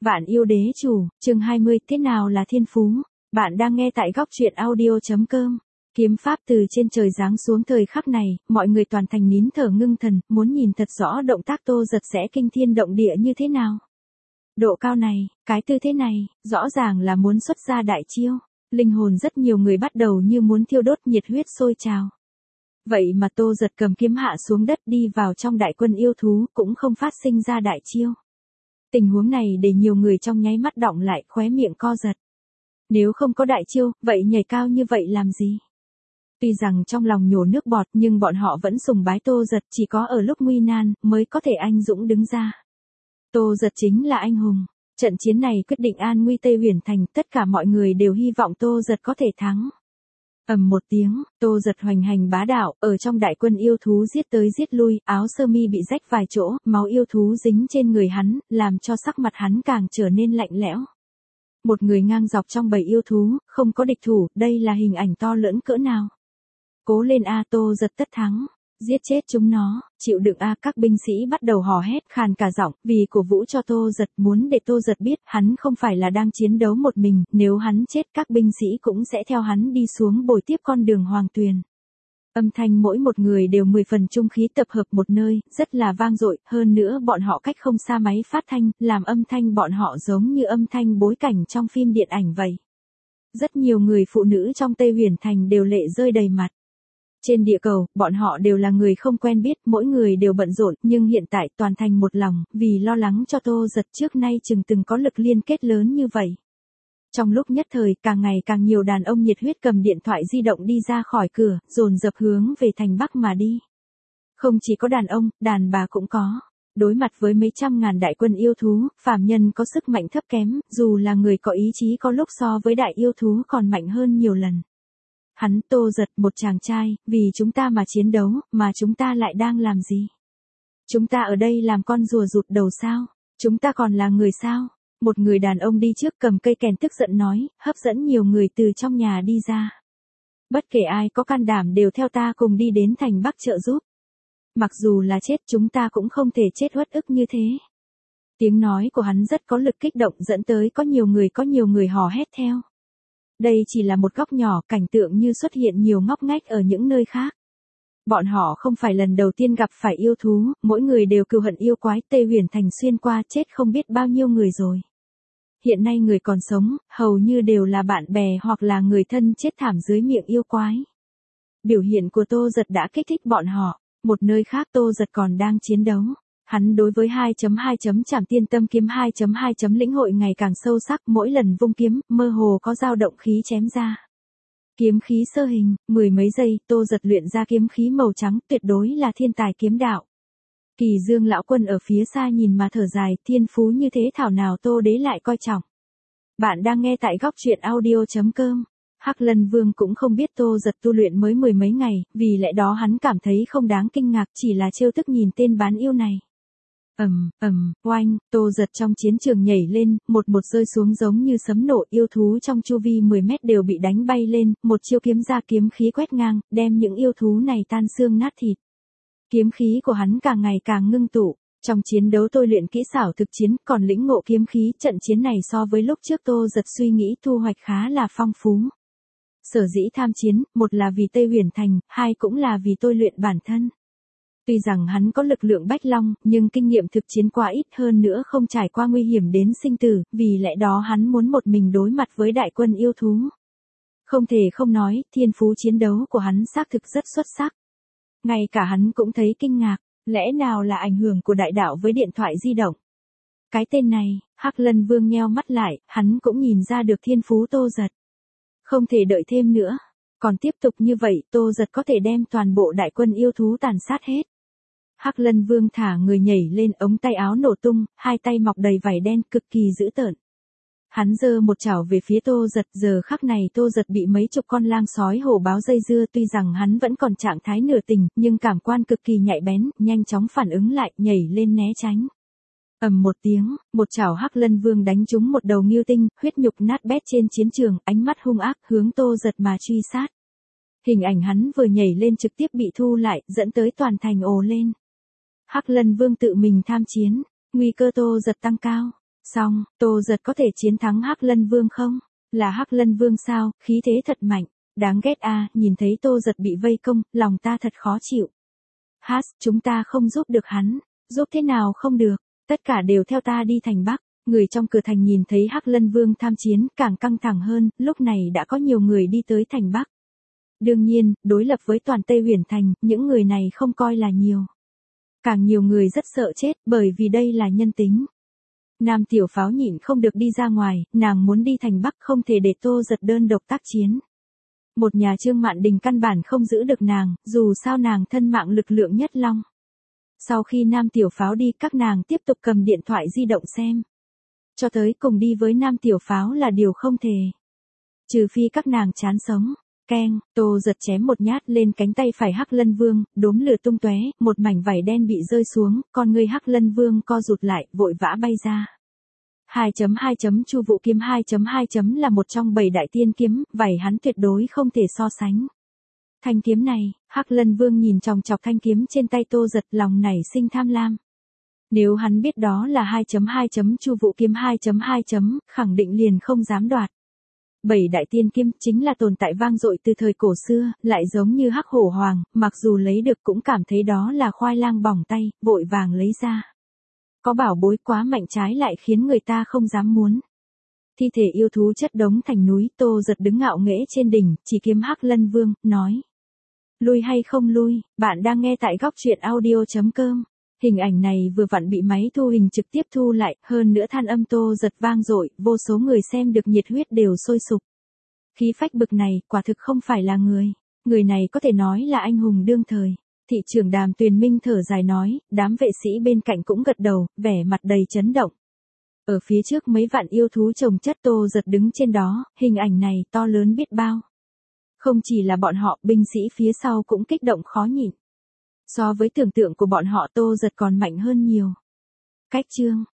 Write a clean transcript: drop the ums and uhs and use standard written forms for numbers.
Vạn yêu đế chủ, chương 20, thế nào là thiên phú? Bạn đang nghe tại góc truyện audio.com. Kiếm pháp từ trên trời giáng xuống thời khắc này, mọi người toàn thành nín thở ngưng thần, muốn nhìn thật rõ động tác Tô Dật sẽ kinh thiên động địa như thế nào. Độ cao này, cái tư thế này, rõ ràng là muốn xuất ra đại chiêu. Linh hồn rất nhiều người bắt đầu như muốn thiêu đốt, nhiệt huyết sôi trào. Vậy mà Tô Dật cầm kiếm hạ xuống đất đi vào trong đại quân yêu thú cũng không phát sinh ra đại chiêu. Tình huống này để nhiều người trong nháy mắt đọng lại, khóe miệng co giật. Nếu không có đại chiêu, vậy nhảy cao như vậy làm gì? Tuy rằng trong lòng nhổ nước bọt nhưng bọn họ vẫn sùng bái Tô Dật, chỉ có ở lúc nguy nan mới có thể anh dũng đứng ra. Tô Dật chính là anh hùng. Trận chiến này quyết định an nguy Tây Huyền Thành, tất cả mọi người đều hy vọng Tô Dật có thể thắng. Ầm một tiếng, Tô Dật hoành hành bá đạo, ở trong đại quân yêu thú giết tới giết lui, áo sơ mi bị rách vài chỗ, máu yêu thú dính trên người hắn, làm cho sắc mặt hắn càng trở nên lạnh lẽo. Một người ngang dọc trong bầy yêu thú, không có địch thủ, đây là hình ảnh to lớn cỡ nào. Cố lên a, Tô Dật tất thắng. Giết chết chúng nó, chịu đựng a, các binh sĩ bắt đầu hò hét khàn cả giọng, vì cổ vũ cho Tô Dật, muốn để Tô Dật biết, hắn không phải là đang chiến đấu một mình, nếu hắn chết các binh sĩ cũng sẽ theo hắn đi xuống bồi tiếp con đường hoàng tuyền. Âm thanh mỗi một người đều 10 phần trung khí tập hợp một nơi, rất là vang dội, hơn nữa bọn họ cách không xa máy phát thanh, làm âm thanh bọn họ giống như âm thanh bối cảnh trong phim điện ảnh vậy. Rất nhiều người phụ nữ trong Tây Huyền Thành đều lệ rơi đầy mặt. Trên địa cầu, bọn họ đều là người không quen biết, mỗi người đều bận rộn, nhưng hiện tại toàn thành một lòng, vì lo lắng cho Tô Dật trước nay chừng từng có lực liên kết lớn như vậy. Trong lúc nhất thời, càng ngày càng nhiều đàn ông nhiệt huyết cầm điện thoại di động đi ra khỏi cửa, dồn dập hướng về thành Bắc mà đi. Không chỉ có đàn ông, đàn bà cũng có. Đối mặt với mấy trăm ngàn đại quân yêu thú, phàm nhân có sức mạnh thấp kém, dù là người có ý chí có lúc so với đại yêu thú còn mạnh hơn nhiều lần. Hắn Tô Dật, một chàng trai, vì chúng ta mà chiến đấu, mà chúng ta lại đang làm gì? Chúng ta ở đây làm con rùa rụt đầu sao? Chúng ta còn là người sao? Một người đàn ông đi trước cầm cây kèn tức giận nói, hấp dẫn nhiều người từ trong nhà đi ra. Bất kể ai có can đảm đều theo ta cùng đi đến thành Bắc trợ giúp. Mặc dù là chết chúng ta cũng không thể chết uất ức như thế. Tiếng nói của hắn rất có lực kích động dẫn tới có nhiều người hò hét theo. Đây chỉ là một góc nhỏ, cảnh tượng như xuất hiện nhiều ngóc ngách ở những nơi khác. Bọn họ không phải lần đầu tiên gặp phải yêu thú, mỗi người đều cừu hận yêu quái, Tây Huyền Thành xuyên qua chết không biết bao nhiêu người rồi. Hiện nay người còn sống, hầu như đều là bạn bè hoặc là người thân chết thảm dưới miệng yêu quái. Biểu hiện của Tô Dật đã kích thích bọn họ, một nơi khác Tô Dật còn đang chiến đấu. Hắn đối với 2.2 Trảm Tiên Tâm Kiếm 2.2 lĩnh hội ngày càng sâu sắc, mỗi lần vung kiếm, mơ hồ có dao động khí chém ra. Kiếm khí sơ hình, 10 mấy giây, Tô Dật luyện ra kiếm khí màu trắng, tuyệt đối là thiên tài kiếm đạo. Kỳ Dương lão quân ở phía xa nhìn mà thở dài, thiên phú như thế thảo nào Tô đế lại coi trọng. Bạn đang nghe tại góc truyện audio.com. Hắc Lân Vương cũng không biết Tô Dật tu luyện mới 10 mấy ngày, vì lẽ đó hắn cảm thấy không đáng kinh ngạc, chỉ là trêu tức nhìn tên bán yêu này. Oanh, Tô Dật trong chiến trường nhảy lên, một rơi xuống giống như sấm nổ, yêu thú trong chu vi 10 mét đều bị đánh bay lên, một chiêu kiếm ra kiếm khí quét ngang, đem những yêu thú này tan xương nát thịt. Kiếm khí của hắn càng ngày càng ngưng tụ, trong chiến đấu tôi luyện kỹ xảo thực chiến, còn lĩnh ngộ kiếm khí, trận chiến này so với lúc trước Tô Dật suy nghĩ thu hoạch khá là phong phú. Sở dĩ tham chiến, một là vì Tây Huyền Thành, hai cũng là vì tôi luyện bản thân. Tuy rằng hắn có lực lượng bách long, nhưng kinh nghiệm thực chiến quá ít, hơn nữa không trải qua nguy hiểm đến sinh tử, vì lẽ đó hắn muốn một mình đối mặt với đại quân yêu thú. Không thể không nói, thiên phú chiến đấu của hắn xác thực rất xuất sắc. Ngay cả hắn cũng thấy kinh ngạc, lẽ nào là ảnh hưởng của đại đạo với điện thoại di động. Cái tên này, Hắc Lân Vương nheo mắt lại, hắn cũng nhìn ra được thiên phú Tô Dật. Không thể đợi thêm nữa, còn tiếp tục như vậy Tô Dật có thể đem toàn bộ đại quân yêu thú tàn sát hết. Hắc Lân Vương thả người nhảy lên, ống tay áo nổ tung, hai tay mọc đầy vảy đen, cực kỳ dữ tợn. Hắn giơ một chảo về phía Tô Dật, giờ khắc này Tô Dật bị mấy chục con lang sói hổ báo dây dưa, tuy rằng hắn vẫn còn trạng thái nửa tỉnh, nhưng cảm quan cực kỳ nhạy bén, nhanh chóng phản ứng lại, nhảy lên né tránh. Một tiếng, một chảo Hắc Lân Vương đánh trúng một đầu ngưu tinh, huyết nhục nát bét trên chiến trường, ánh mắt hung ác hướng Tô Dật mà truy sát. Hình ảnh hắn vừa nhảy lên trực tiếp bị thu lại, dẫn tới toàn thành ồ lên. Hắc Lân Vương tự mình tham chiến, nguy cơ Tô Dật tăng cao. Xong, Tô Giật có thể chiến thắng Hắc Lân Vương không? Là Hắc Lân Vương sao, khí thế thật mạnh. Đáng ghét à, nhìn thấy Tô Giật bị vây công, lòng ta thật khó chịu. Chúng ta không giúp được hắn. Giúp thế nào không được, tất cả đều theo ta đi thành Bắc. Người trong cửa thành nhìn thấy Hắc Lân Vương tham chiến, càng căng thẳng hơn, lúc này đã có nhiều người đi tới thành Bắc. Đương nhiên, đối lập với toàn Tây Huyền Thành, những người này không coi là nhiều. Càng nhiều người rất sợ chết, bởi vì đây là nhân tính. Nam Tiểu Pháo nhịn không được đi ra ngoài, nàng muốn đi thành Bắc không thể để Tô Giật đơn độc tác chiến. Một nhà Trương Mạn Đình căn bản không giữ được nàng, dù sao nàng thân mạng lực lượng nhất long. Sau khi Nam Tiểu Pháo đi, các nàng tiếp tục cầm điện thoại di động xem. Cho tới cùng đi với Nam Tiểu Pháo là điều không thể. Trừ phi các nàng chán sống. Keng, Tô Giật chém một nhát lên cánh tay phải Hắc Lân Vương, đốm lửa tung tóe, một mảnh vảy đen bị rơi xuống, con người Hắc Lân Vương co rụt lại, vội vã bay ra. 2.2 Chu Vũ Kiếm 2.2 là một trong 7 đại tiên kiếm, vảy hắn tuyệt đối không thể so sánh. Thanh kiếm này, Hắc Lân Vương nhìn chòng chọc thanh kiếm trên tay Tô Giật, lòng nảy sinh tham lam. Nếu hắn biết đó là 2.2 Chu Vũ Kiếm 2.2, khẳng định liền không dám đoạt. 7 đại tiên kiếm chính là tồn tại vang dội từ thời cổ xưa, lại giống như Hắc Hổ Hoàng, mặc dù lấy được cũng cảm thấy đó là khoai lang bỏng tay, vội vàng lấy ra. Có bảo bối quá mạnh trái lại khiến người ta không dám muốn. Thi thể yêu thú chất đống thành núi, Tô Giật đứng ngạo nghễ trên đỉnh, chỉ kiếm Hắc Lân Vương, nói. Lui hay không lui, bạn đang nghe tại góc truyện audio.com. Hình ảnh này vừa vặn bị máy thu hình trực tiếp thu lại, hơn nữa than âm Tô Giật vang dội, vô số người xem được nhiệt huyết đều sôi sục. Khí phách bực này, quả thực không phải là người. Người này có thể nói là anh hùng đương thời. Thị trưởng Đàm Tuyền Minh thở dài nói, đám vệ sĩ bên cạnh cũng gật đầu, vẻ mặt đầy chấn động. Ở phía trước mấy vạn yêu thú chồng chất, Tô Giật đứng trên đó, hình ảnh này to lớn biết bao. Không chỉ là bọn họ, binh sĩ phía sau cũng kích động khó nhịn. So với tưởng tượng của bọn họ, Tô Giật còn mạnh hơn nhiều. Cách chương